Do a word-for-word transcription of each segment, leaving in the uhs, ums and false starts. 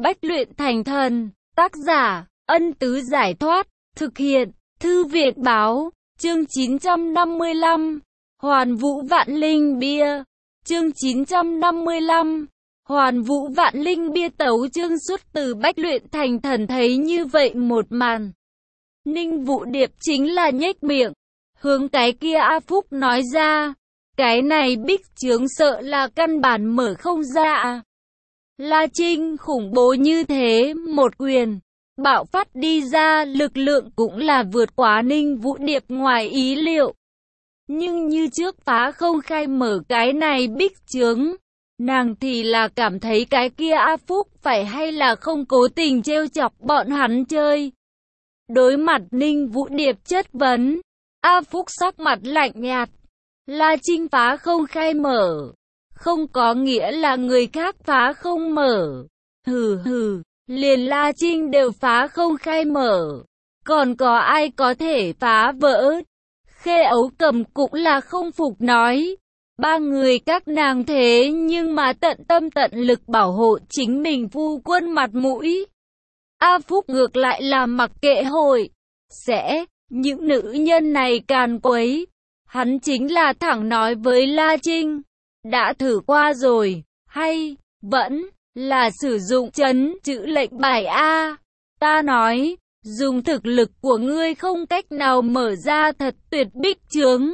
Bách luyện thành thần. Tác giả, Ân Tứ Giải Thoát. Thực hiện, Thư viện Báo. Chương chín trăm năm mươi lăm. Hoàn Vũ Vạn Linh Bia. Chương chín trăm năm mươi lăm. Hoàn Vũ Vạn Linh Bia. Tấu chương xuất từ Bách luyện thành thần. Thấy như vậy một màn, Ninh Vũ Điệp chính là nhếch miệng, hướng cái kia A Phúc nói ra, cái này bích chướng sợ là căn bản mở không ra. La Trinh khủng bố như thế, một quyền bạo phát đi ra, lực lượng cũng là vượt quá Ninh Vũ Điệp ngoài ý liệu. Nhưng như trước phá không khai mở cái này bích chướng, nàng thì là cảm thấy cái kia A Phúc phải hay là không cố tình trêu chọc bọn hắn chơi. Đối mặt Ninh Vũ Điệp chất vấn, A Phúc sắc mặt lạnh nhạt. La Trinh phá không khai mở, không có nghĩa là người khác phá không mở. Hừ hừ, liền La Trinh đều phá không khai mở, còn có ai có thể phá vỡ? Khê Ấu Cầm cũng là không phục nói, ba người các nàng thế nhưng mà tận tâm tận lực bảo hộ chính mình phu quân mặt mũi. A Phúc ngược lại là mặc kệ hội sẽ, những nữ nhân này càn quấy. Hắn chính là thẳng nói với La Trinh, đã thử qua rồi, hay vẫn là sử dụng trấn chữ lệnh bài A. Ta nói, dùng thực lực của ngươi không cách nào mở ra thật tuyệt bích chướng.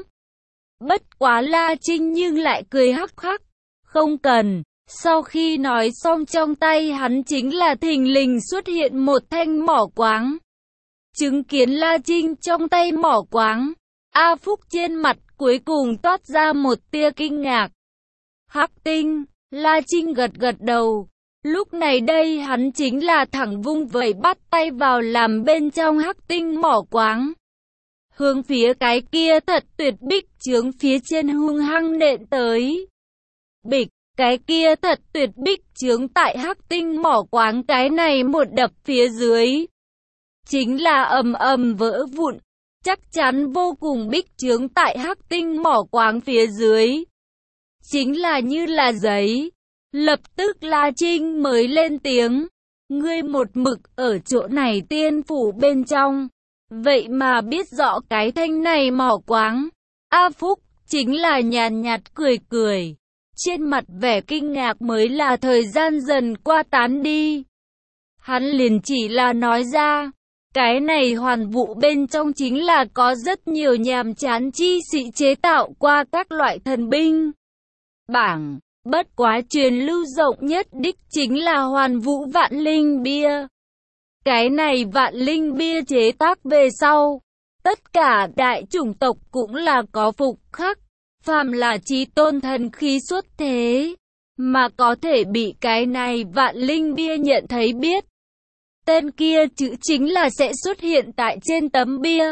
Bất quá La Trinh nhưng lại cười hắc hắc, không cần. Sau khi nói xong, trong tay hắn chính là thình lình xuất hiện một thanh mỏ quáng. Chứng kiến La Trinh trong tay mỏ quáng, A Phúc trên mặt cuối cùng toát ra một tia kinh ngạc. Hắc tinh, La Trinh gật gật đầu. Lúc này đây hắn chính là thẳng vung vẩy bắt tay vào làm bên trong hắc tinh mỏ quáng, hướng phía cái kia thật tuyệt bích chướng phía trên hung hăng nện tới. Bịch, cái kia thật tuyệt bích chướng tại hắc tinh mỏ quáng cái này một đập phía dưới, chính là ầm ầm vỡ vụn. Chắc chắn vô cùng bích chướng tại hắc tinh mỏ quáng phía dưới, chính là như là giấy. Lập tức La Trinh mới lên tiếng, ngươi một mực ở chỗ này tiên phủ bên trong, vậy mà biết rõ cái thanh này mỏ quáng. A Phúc chính là nhàn nhạt cười cười, trên mặt vẻ kinh ngạc mới là thời gian dần qua tán đi. Hắn liền chỉ là nói ra, cái này hoàn vũ bên trong chính là có rất nhiều nhàm chán chi sĩ chế tạo qua các loại thần binh bảng. Bất quá truyền lưu rộng nhất đích chính là Hoàn Vũ Vạn Linh Bia. Cái này Vạn Linh Bia chế tác về sau, tất cả đại chủng tộc cũng là có phục khắc. Phàm là chí tôn thần khí xuất thế, mà có thể bị cái này Vạn Linh Bia nhận thấy biết, tên kia chữ chính là sẽ xuất hiện tại trên tấm bia.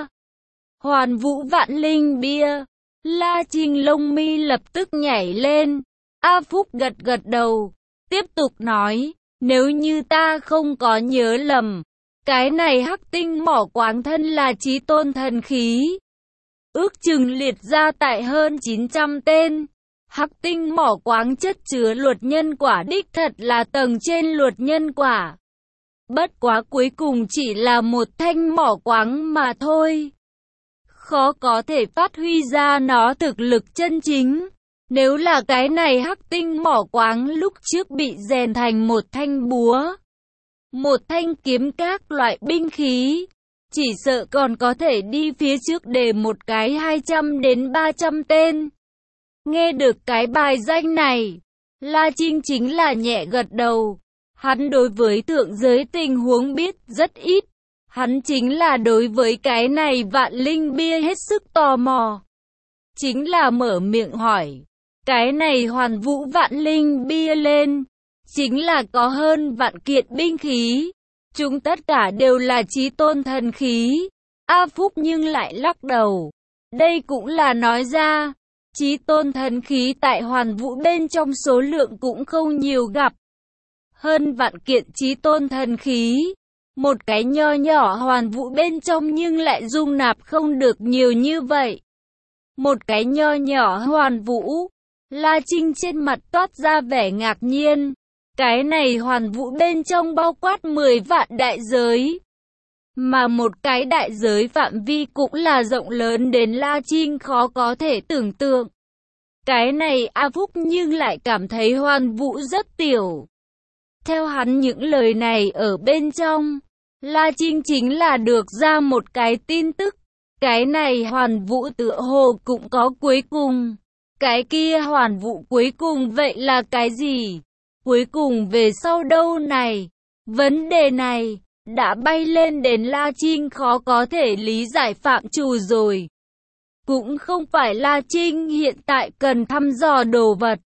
Hoàn Vũ Vạn Linh Bia. La Trinh lông mi lập tức nhảy lên. A Phúc gật gật đầu, tiếp tục nói, nếu như ta không có nhớ lầm, cái này hắc tinh mỏ quáng thân là chí tôn thần khí, ước chừng liệt ra tại hơn chín trăm tên. Hắc tinh mỏ quáng chất chứa luật nhân quả, đích thật là tầng trên luật nhân quả. Bất quá cuối cùng chỉ là một thanh mỏ quáng mà thôi, khó có thể phát huy ra nó thực lực chân chính. Nếu là cái này hắc tinh mỏ quáng lúc trước bị rèn thành một thanh búa, một thanh kiếm, các loại binh khí, chỉ sợ còn có thể đi phía trước để một cái hai trăm đến ba trăm tên. Nghe được cái bài danh này, La Trinh chính là nhẹ gật đầu. Hắn đối với thượng giới tình huống biết rất ít, hắn chính là đối với cái này Vạn Linh Bia hết sức tò mò, chính là mở miệng hỏi. Cái này Hoàn Vũ Vạn Linh Bia lên, chính là có hơn vạn kiện binh khí, chúng tất cả đều là chí tôn thần khí. A Phúc nhưng lại lắc đầu, đây cũng là nói ra, chí tôn thần khí tại Hoàn Vũ bên trong số lượng cũng không nhiều gặp. Hơn vạn kiện chí tôn thần khí, một cái nho nhỏ Hoàn Vũ bên trong nhưng lại dung nạp không được nhiều như vậy. Một cái nho nhỏ Hoàn Vũ. La Trinh trên mặt toát ra vẻ ngạc nhiên, Cái này hoàn vũ bên trong bao quát mười vạn đại giới. Mà một cái đại giới phạm vi cũng là rộng lớn đến La Trinh khó có thể tưởng tượng. Cái này A Phúc nhưng lại cảm thấy hoàn vũ rất tiểu. Theo hắn những lời này ở bên trong, La Trinh chính là được ra một cái tin tức. Cái này hoàn vũ tựa hồ cũng có cuối cùng. Cái kia hoàn vũ cuối cùng vậy là cái gì? Cuối cùng về sau đâu này? Vấn đề này đã bay lên đến La Trinh khó có thể lý giải phạm trù rồi. Cũng không phải La Trinh hiện tại cần thăm dò đồ vật.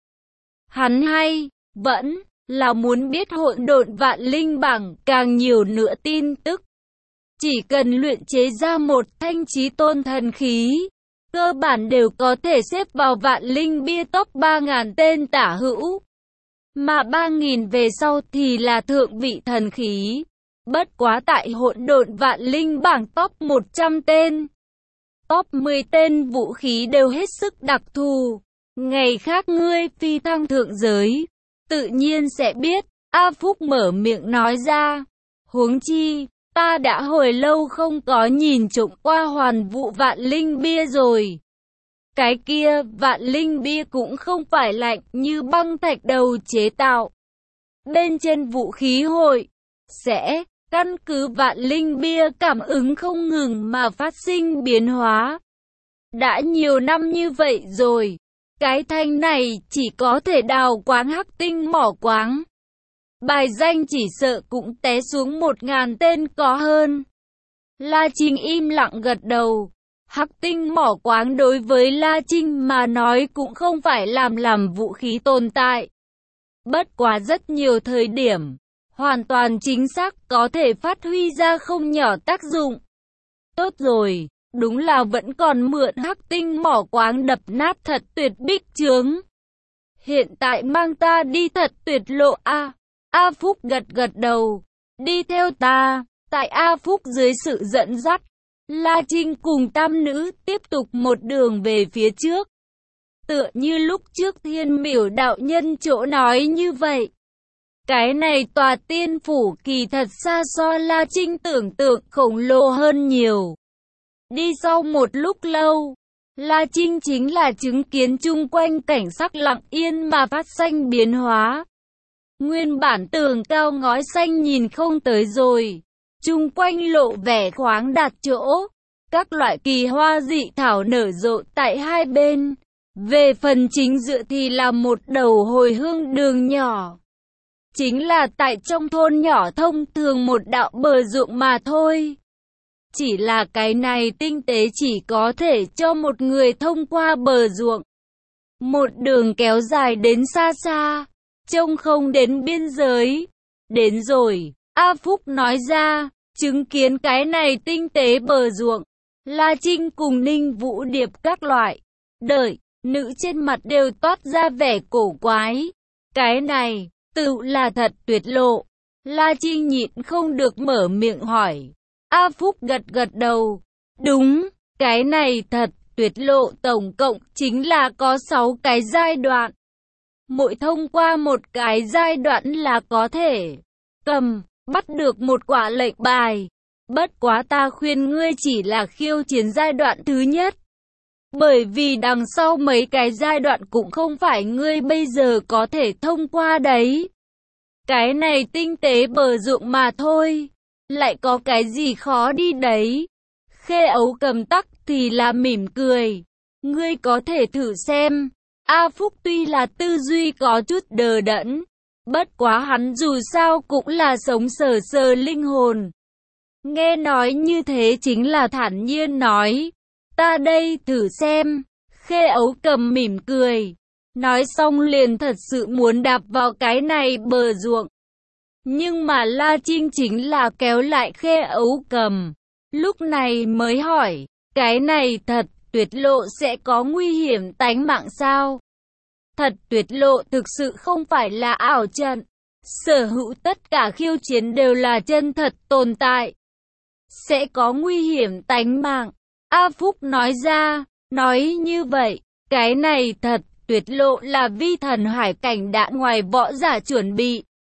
Hắn hay, vẫn là muốn biết hỗn độn vạn linh bảng càng nhiều nữa tin tức. Chỉ cần luyện chế ra một thanh chí tôn thần khí, cơ bản đều có thể xếp vào vạn linh bia top ba nghìn tên tả hữu. Mà ba nghìn về sau thì là thượng vị thần khí. Bất quá tại hỗn độn vạn linh bảng top một trăm tên. Top mười tên vũ khí đều hết sức đặc thù. Ngày khác ngươi phi thăng thượng giới, tự nhiên sẽ biết. A Phúc mở miệng nói ra. Huống chi, ta đã hồi lâu không có nhìn trộm qua hoàn vũ vạn linh bia rồi. Cái kia vạn linh bia cũng không phải lạnh như băng thạch đầu chế tạo. Bên trên vũ khí hội, sẽ căn cứ vạn linh bia cảm ứng không ngừng mà phát sinh biến hóa. Đã nhiều năm như vậy rồi, cái thanh này chỉ có thể đào quáng hắc tinh mỏ quáng. Bài danh chỉ sợ cũng té xuống một ngàn tên có hơn. La Trinh im lặng gật đầu. Hắc tinh mỏ quáng đối với La Trinh mà nói cũng không phải làm làm vũ khí tồn tại. Bất quá rất nhiều thời điểm, hoàn toàn chính xác có thể phát huy ra không nhỏ tác dụng. Tốt rồi, đúng là vẫn còn mượn hắc tinh mỏ quáng đập nát thật tuyệt bích chướng. Hiện tại mang ta đi thật tuyệt lộ a. A Phúc gật gật đầu, đi theo ta. Tại A Phúc dưới sự dẫn dắt, La Trinh cùng tam nữ tiếp tục một đường về phía trước. Tựa như lúc trước Thiên Miểu đạo nhân chỗ nói như vậy. Cái này tòa tiên phủ kỳ thật xa so La Trinh tưởng tượng khổng lồ hơn nhiều. Đi sau một lúc lâu, La Trinh chính là chứng kiến chung quanh cảnh sắc lặng yên mà phát sinh biến hóa. Nguyên bản tường cao ngói xanh nhìn không tới rồi. Chung quanh lộ vẻ khoáng đạt chỗ. Các loại kỳ hoa dị thảo nở rộ tại hai bên. Về phần chính giữa thì là một đầu hồi hương đường nhỏ. Chính là tại trong thôn nhỏ thông thường một đạo bờ ruộng mà thôi. Chỉ là cái này tinh tế chỉ có thể cho một người thông qua bờ ruộng. Một đường kéo dài đến xa xa, trông không đến biên giới. Đến rồi, A Phúc nói ra, chứng kiến cái này tinh tế bờ ruộng. La Trinh cùng Ninh Vũ Điệp các loại, đợi, nữ trên mặt đều toát ra vẻ cổ quái. Cái này, tự là thật tuyệt lộ. La Trinh nhịn không được mở miệng hỏi. A Phúc gật gật đầu. Đúng, cái này thật tuyệt lộ tổng cộng chính là có sáu cái giai đoạn. Mỗi thông qua một cái giai đoạn là có thể cầm, bắt được một quả lệnh bài. Bất quá ta khuyên ngươi chỉ là khiêu chiến giai đoạn thứ nhất. Bởi vì đằng sau mấy cái giai đoạn cũng không phải ngươi bây giờ có thể thông qua đấy. Cái này tinh tế bờ ruộng mà thôi. Lại có cái gì khó đi đấy. Khê Ấu Cầm tắc thì là mỉm cười. Ngươi có thể thử xem. A Phúc tuy là tư duy có chút đờ đẫn. Bất quá hắn dù sao cũng là sống sờ sờ linh hồn. Nghe nói như thế chính là thản nhiên nói. Ta đây thử xem. Khê Ấu Cầm mỉm cười. Nói xong liền thật sự muốn đạp vào cái này bờ ruộng. Nhưng mà La Trinh chính là kéo lại Khê Ấu Cầm. Lúc này mới hỏi. Cái này thật tuyệt lộ sẽ có nguy hiểm tánh mạng sao? Thật tuyệt lộ thực sự không phải là ảo trận. Sở hữu tất cả khiêu chiến đều là chân thật tồn tại. Sẽ có nguy hiểm tánh mạng. A Phúc nói ra. Nói như vậy, cái này thật tuyệt lộ là vi thần hải cảnh đã ngoài võ giả chuẩn bị.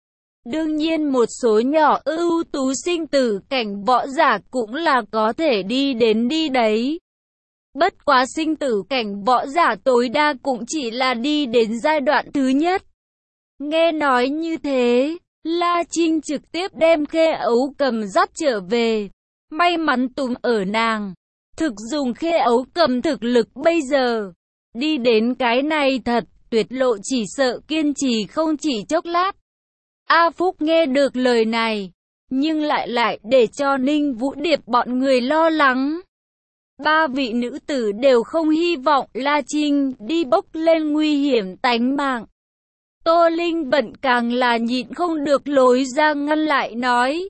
Đương nhiên một số nhỏ ưu tú sinh tử cảnh võ giả cũng là có thể đi đến đi đấy. Bất quá sinh tử cảnh võ giả tối đa cũng chỉ là đi đến giai đoạn thứ nhất. Nghe nói như thế, La Trinh trực tiếp đem Khê Ấu Cầm dắt trở về. May mắn túm ở nàng. Thực dùng Khê Ấu Cầm thực lực bây giờ. Đi đến cái này thật, tuyệt lộ chỉ sợ kiên trì không chỉ chốc lát. A Phúc nghe được lời này, nhưng lại lại để cho Ninh Vũ Điệp bọn người lo lắng. Ba vị nữ tử đều không hy vọng La Trinh đi bốc lên nguy hiểm tánh mạng. Tô Linh Vận càng là nhịn không được lối ra ngăn lại nói.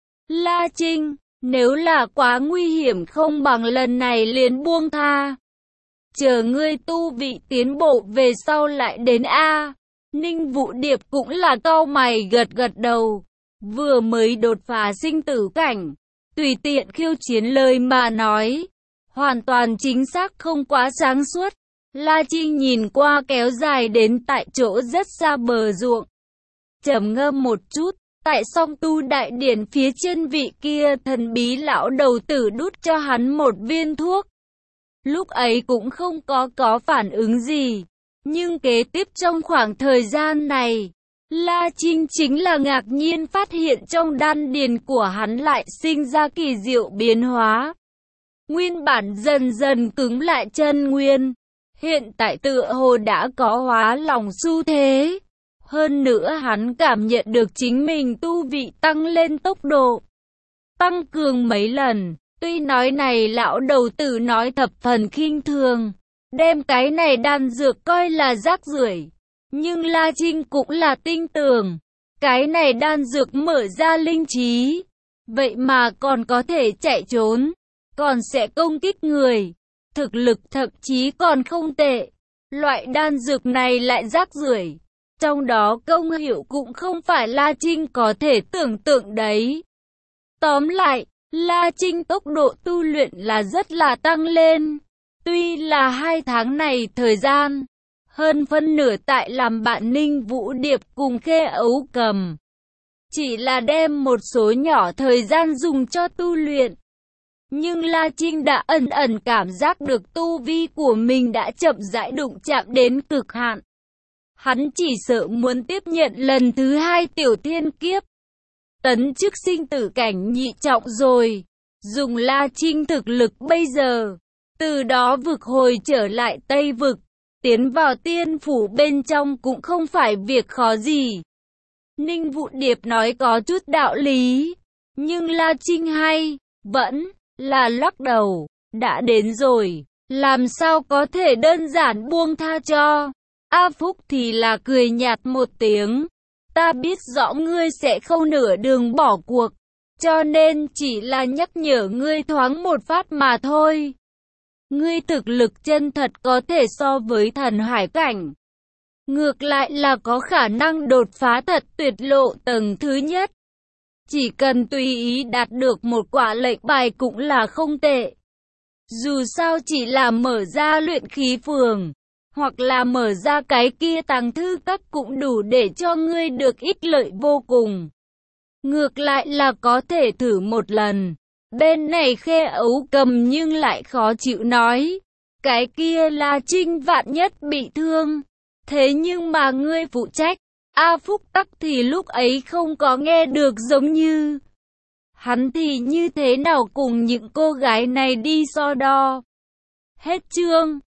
La Trinh, nếu là quá nguy hiểm không bằng lần này liền buông tha. Chờ ngươi tu vị tiến bộ về sau lại đến A. Ninh Vũ Điệp cũng là cau mày gật gật đầu. Vừa mới đột phá sinh tử cảnh, tùy tiện khiêu chiến lời mà nói. Hoàn toàn chính xác không quá sáng suốt. La Trinh nhìn qua kéo dài đến tại chỗ rất xa bờ ruộng. Trầm ngâm một chút, tại song tu đại điển phía trên vị kia thần bí lão đầu tử đút cho hắn một viên thuốc. Lúc ấy cũng không có có phản ứng gì. Nhưng kế tiếp trong khoảng thời gian này, La Trinh chính là ngạc nhiên phát hiện trong đan điền của hắn lại sinh ra kỳ diệu biến hóa. Nguyên bản dần dần cứng lại chân nguyên, hiện tại tựa hồ đã có hóa lỏng xu thế. Hơn nữa hắn cảm nhận được chính mình tu vị tăng lên tốc độ, tăng cường mấy lần. Tuy nói này lão đầu tử nói thập phần khinh thường, đem cái này đan dược coi là rác rưởi, nhưng La Trinh cũng là tin tưởng, cái này đan dược mở ra linh trí, vậy mà còn có thể chạy trốn, còn sẽ công kích người, thực lực thậm chí còn không tệ. Loại đan dược này lại rác rưởi, trong đó công hiệu cũng không phải La Trinh có thể tưởng tượng đấy. Tóm lại, La Trinh tốc độ tu luyện là rất là tăng lên. Tuy là hai tháng này thời gian, hơn phân nửa tại làm bạn Ninh Vũ Điệp cùng Khê Ấu Cầm. Chỉ là đem một số nhỏ thời gian dùng cho tu luyện. Nhưng La Trinh đã ẩn ẩn cảm giác được tu vi của mình đã chậm rãi đụng chạm đến cực hạn. Hắn chỉ sợ muốn tiếp nhận lần thứ hai tiểu thiên kiếp. Tấn chức sinh tử cảnh nhị trọng rồi. Dùng La Trinh thực lực bây giờ, từ đó vực hồi trở lại Tây Vực, tiến vào tiên phủ bên trong cũng không phải việc khó gì. Ninh Vũ Điệp nói có chút đạo lý, nhưng La Trinh hay, vẫn là lắc đầu, đã đến rồi, làm sao có thể đơn giản buông tha cho. A Phúc thì là cười nhạt một tiếng, ta biết rõ ngươi sẽ không nửa đường bỏ cuộc, cho nên chỉ là nhắc nhở ngươi thoáng một phát mà thôi. Ngươi thực lực chân thật có thể so với thần hải cảnh. Ngược lại là có khả năng đột phá thật tuyệt lộ tầng thứ nhất. Chỉ cần tùy ý đạt được một quả lệnh bài cũng là không tệ. Dù sao chỉ là mở ra luyện khí phường, hoặc là mở ra cái kia tàng thư các cũng đủ để cho ngươi được ích lợi vô cùng. Ngược lại là có thể thử một lần. Bên này Khê Ấu Cầm nhưng lại khó chịu nói. Cái kia là Trinh vạn nhất bị thương. Thế nhưng mà ngươi phụ trách. A Phúc Tắc thì lúc ấy không có nghe được giống như. Hắn thì như thế nào cùng những cô gái này đi so đo. Hết chương.